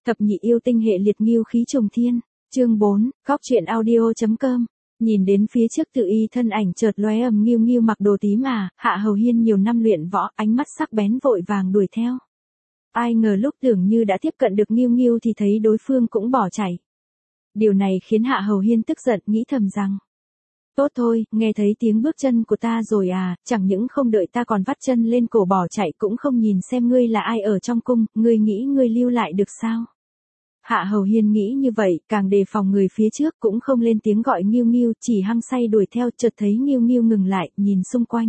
Thập nhị yêu tinh hệ liệt ngưu khí trùng thiên. Chương 4, Góc truyện audio.com. Nhìn đến phía trước Tự Y thân ảnh chợt lóe, Ngưu Ngưu mặc đồ tím à, Hạ Hầu Hiên nhiều năm luyện võ, ánh mắt sắc bén vội vàng đuổi theo. Ai ngờ lúc tưởng như đã tiếp cận được Ngưu Ngưu thì thấy đối phương cũng bỏ chạy. Điều này khiến Hạ Hầu Hiên tức giận, nghĩ thầm rằng: tốt thôi, nghe thấy tiếng bước chân của ta rồi à, chẳng những không đợi ta còn vắt chân lên cổ bỏ chạy, cũng không nhìn xem ngươi là ai ở trong cung, ngươi nghĩ ngươi lưu lại được sao? Hạ Hầu Hiên nghĩ như vậy, càng đề phòng người phía trước, cũng không lên tiếng gọi Ngưu Ngưu, chỉ hăng say đuổi theo, chợt thấy Ngưu Ngưu ngừng lại, nhìn xung quanh.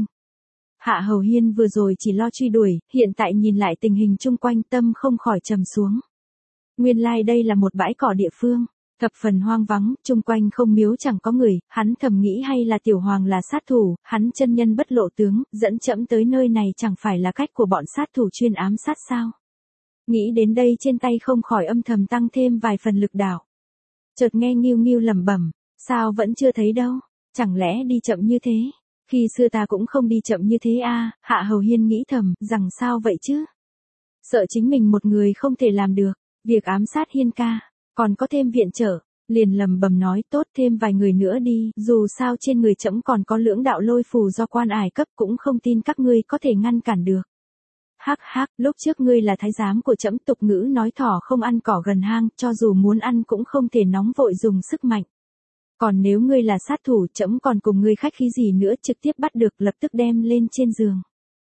Hạ Hầu Hiên vừa rồi chỉ lo truy đuổi, hiện tại nhìn lại tình hình chung quanh, tâm không khỏi trầm xuống. Nguyên lai đây là một bãi cỏ địa phương, thập phần hoang vắng, chung quanh không miếu chẳng có người, hắn thầm nghĩ hay là Tiểu Hoàng là sát thủ, hắn chân nhân bất lộ tướng, dẫn trẫm tới nơi này chẳng phải là cách của bọn sát thủ chuyên ám sát sao? Nghĩ đến đây trên tay không khỏi âm thầm tăng thêm vài phần lực đạo. Chợt nghe Ngưu Ngưu lẩm bẩm, sao vẫn chưa thấy đâu, chẳng lẽ đi chậm như thế? Khi xưa ta cũng không đi chậm như thế à, Hạ Hầu Hiên nghĩ thầm, rằng sao vậy chứ? Sợ chính mình một người không thể làm được, việc ám sát Hiên ca, còn có thêm viện trợ, liền lẩm bẩm nói tốt thêm vài người nữa đi, dù sao trên người trẫm còn có lưỡng đạo lôi phù do quan ải cấp, cũng không tin các ngươi có thể ngăn cản được. Hắc hắc, lúc trước ngươi là thái giám của trẫm, tục ngữ nói thỏ không ăn cỏ gần hang, cho dù muốn ăn cũng không thể nóng vội dùng sức mạnh. Còn nếu ngươi là sát thủ, trẫm còn cùng ngươi khách khí gì nữa, trực tiếp bắt được lập tức đem lên trên giường.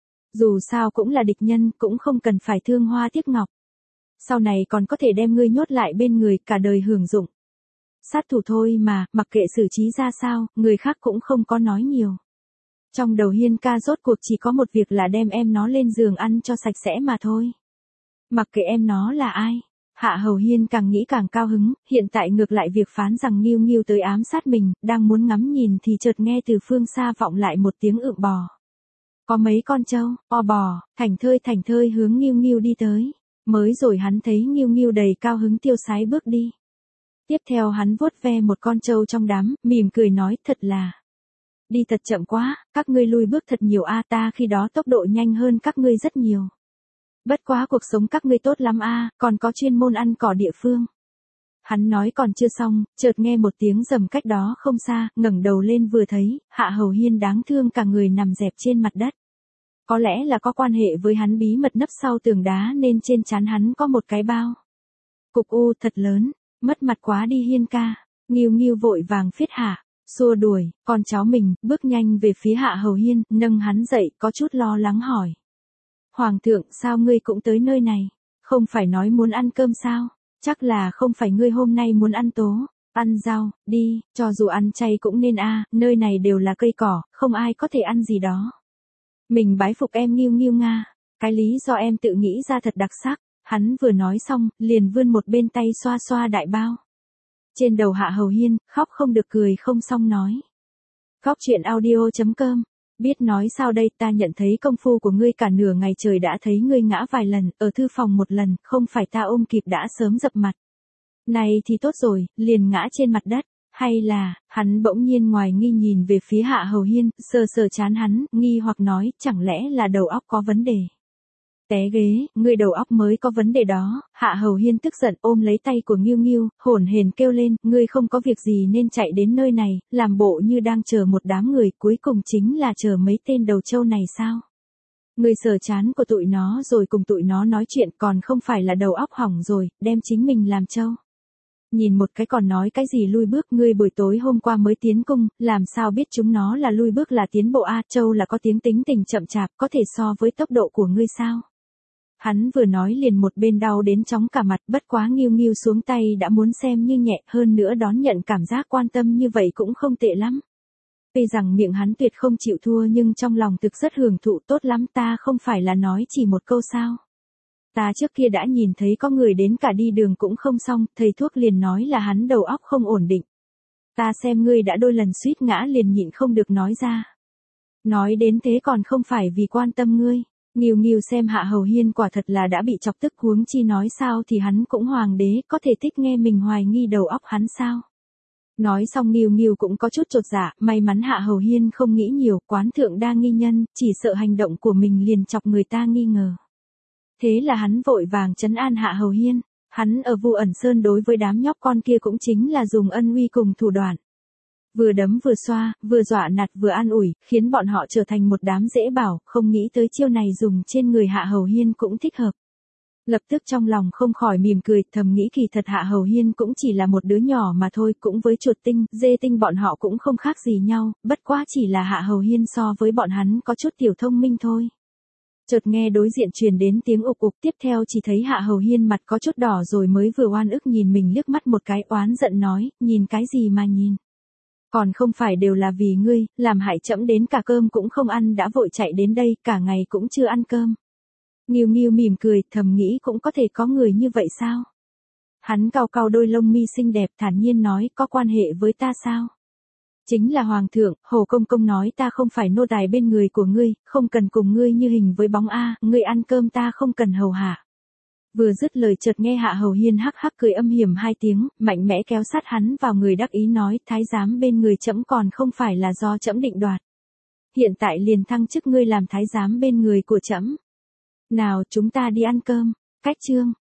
Dù sao cũng là địch nhân, cũng không cần phải thương hoa tiếc ngọc. Sau này còn có thể đem ngươi nhốt lại bên người, cả đời hưởng dụng. Sát thủ thôi mà, mặc kệ xử trí ra sao, người khác cũng không có nói nhiều. Trong đầu Hiên ca rốt cuộc chỉ có một việc là đem em nó lên giường ăn cho sạch sẽ mà thôi. Mặc kệ em nó là ai, Hạ Hầu Hiên càng nghĩ càng cao hứng, hiện tại ngược lại việc phán rằng Ngưu Ngưu tới ám sát mình, đang muốn ngắm nhìn thì chợt nghe từ phương xa vọng lại một tiếng ự bò. Có mấy con trâu, bò, thảnh thơi hướng Ngưu Ngưu đi tới. Mới rồi hắn thấy Ngưu Ngưu đầy cao hứng tiêu sái bước đi. Tiếp theo hắn vuốt ve một con trâu trong đám, mỉm cười nói, thật là đi thật chậm quá, các ngươi lui bước thật nhiều a, ta khi đó tốc độ nhanh hơn các ngươi rất nhiều. Bất quá cuộc sống các ngươi tốt lắm a, còn có chuyên môn ăn cỏ địa phương. Hắn nói còn chưa xong, chợt nghe một tiếng rầm cách đó không xa, ngẩng đầu lên vừa thấy, Hạ Hầu Hiên đáng thương cả người nằm dẹp trên mặt đất. Có lẽ là có quan hệ với hắn bí mật nấp sau tường đá nên trên trán hắn có một cái bao. Cục u thật lớn, mất mặt quá đi Hiên ca. Ngưu Ngưu vội vàng phiết hạ, xua đuổi, con cháu mình, bước nhanh về phía Hạ Hầu Hiên, nâng hắn dậy, có chút lo lắng hỏi. Hoàng thượng, sao ngươi cũng tới nơi này? Không phải nói muốn ăn cơm sao? Chắc là không phải ngươi hôm nay muốn ăn tố, ăn rau, đi, cho dù ăn chay cũng nên a, nơi này đều là cây cỏ, không ai có thể ăn gì đó. Mình bái phục em Ngưu Ngưu Nga, cái lý do em tự nghĩ ra thật đặc sắc. Hắn vừa nói xong, liền vươn một bên tay xoa xoa đại bao. Trên đầu Hạ Hầu Hiên, khóc không được cười không xong nói. Góc truyện audio.com. Biết nói sao đây, ta nhận thấy công phu của ngươi cả nửa ngày trời đã thấy ngươi ngã vài lần, ở thư phòng một lần, không phải ta ôm kịp đã sớm dập mặt. Này thì tốt rồi, liền ngã trên mặt đất. Hay là, hắn bỗng nhiên ngoài nghi nhìn về phía Hạ Hầu Hiên, sờ trán hắn, nghi hoặc nói, chẳng lẽ là đầu óc có vấn đề. Té ghế, ngươi đầu óc mới có vấn đề đó. Hạ Hầu Hiên tức giận ôm lấy tay của Ngưu Ngưu, hổn hển kêu lên, ngươi không có việc gì nên chạy đến nơi này, làm bộ như đang chờ một đám người, cuối cùng chính là chờ mấy tên đầu trâu này sao? Ngươi sờ trán của tụi nó rồi cùng tụi nó nói chuyện, còn không phải là đầu óc hỏng rồi, đem chính mình làm trâu. Nhìn một cái còn nói cái gì lui bước, ngươi buổi tối hôm qua mới tiến cung, làm sao biết chúng nó là lui bước là tiến bộ a, trâu là có tiếng tính tình chậm chạp, có thể so với tốc độ của ngươi sao? Hắn vừa nói liền một bên đau đến chóng cả mặt, bất quá Ngưu Ngưu xuống tay đã muốn xem như nhẹ, hơn nữa đón nhận cảm giác quan tâm như vậy cũng không tệ lắm. Tuy rằng miệng hắn tuyệt không chịu thua nhưng trong lòng thực rất hưởng thụ, tốt lắm, ta không phải là nói chỉ một câu sao. Ta trước kia đã nhìn thấy có người đến cả đi đường cũng không xong, thầy thuốc liền nói là hắn đầu óc không ổn định. Ta xem ngươi đã đôi lần suýt ngã liền nhịn không được nói ra. Nói đến thế còn không phải vì quan tâm ngươi. Ngưu Ngưu xem Hạ Hầu Hiên quả thật là đã bị chọc tức, huống chi nói sao thì hắn cũng hoàng đế, có thể thích nghe mình hoài nghi đầu óc hắn sao. Nói xong Ngưu Ngưu cũng có chút chột dạ, may mắn Hạ Hầu Hiên không nghĩ nhiều, quán thượng đa nghi nhân, chỉ sợ hành động của mình liền chọc người ta nghi ngờ. Thế là hắn vội vàng trấn an Hạ Hầu Hiên. Hắn ở Vu Ẩn Sơn đối với đám nhóc con kia cũng chính là dùng ân uy cùng thủ đoạn. Vừa đấm vừa xoa, vừa dọa nạt vừa an ủi, khiến bọn họ trở thành một đám dễ bảo, không nghĩ tới chiêu này dùng trên người Hạ Hầu Hiên cũng thích hợp. Lập tức trong lòng không khỏi mỉm cười, thầm nghĩ kỳ thật Hạ Hầu Hiên cũng chỉ là một đứa nhỏ mà thôi, cũng với chuột tinh, dê tinh bọn họ cũng không khác gì nhau, bất quá chỉ là Hạ Hầu Hiên so với bọn hắn có chút tiểu thông minh thôi. Chợt nghe đối diện truyền đến tiếng ục ục, tiếp theo chỉ thấy Hạ Hầu Hiên mặt có chút đỏ rồi mới vừa oan ức nhìn mình liếc mắt một cái, oán giận nói, nhìn cái gì mà nhìn. Còn không phải đều là vì ngươi, làm hại trẫm đến cả cơm cũng không ăn đã vội chạy đến đây, cả ngày cũng chưa ăn cơm. Nghiêu Nghiêu mỉm cười, thầm nghĩ cũng có thể có người như vậy sao? Hắn cau cau đôi lông mi xinh đẹp, thản nhiên nói, có quan hệ với ta sao? Chính là hoàng thượng, Hồ Công Công nói ta không phải nô tài bên người của ngươi, không cần cùng ngươi như hình với bóng a, ngươi ăn cơm ta không cần hầu hạ. Vừa dứt lời chợt nghe Hạ Hầu Hiên hắc hắc cười âm hiểm hai tiếng, mạnh mẽ kéo sát hắn vào người đắc ý nói, thái giám bên người trẫm còn không phải là do trẫm định đoạt. Hiện tại liền thăng chức ngươi làm thái giám bên người của trẫm. Nào chúng ta đi ăn cơm. Cách chương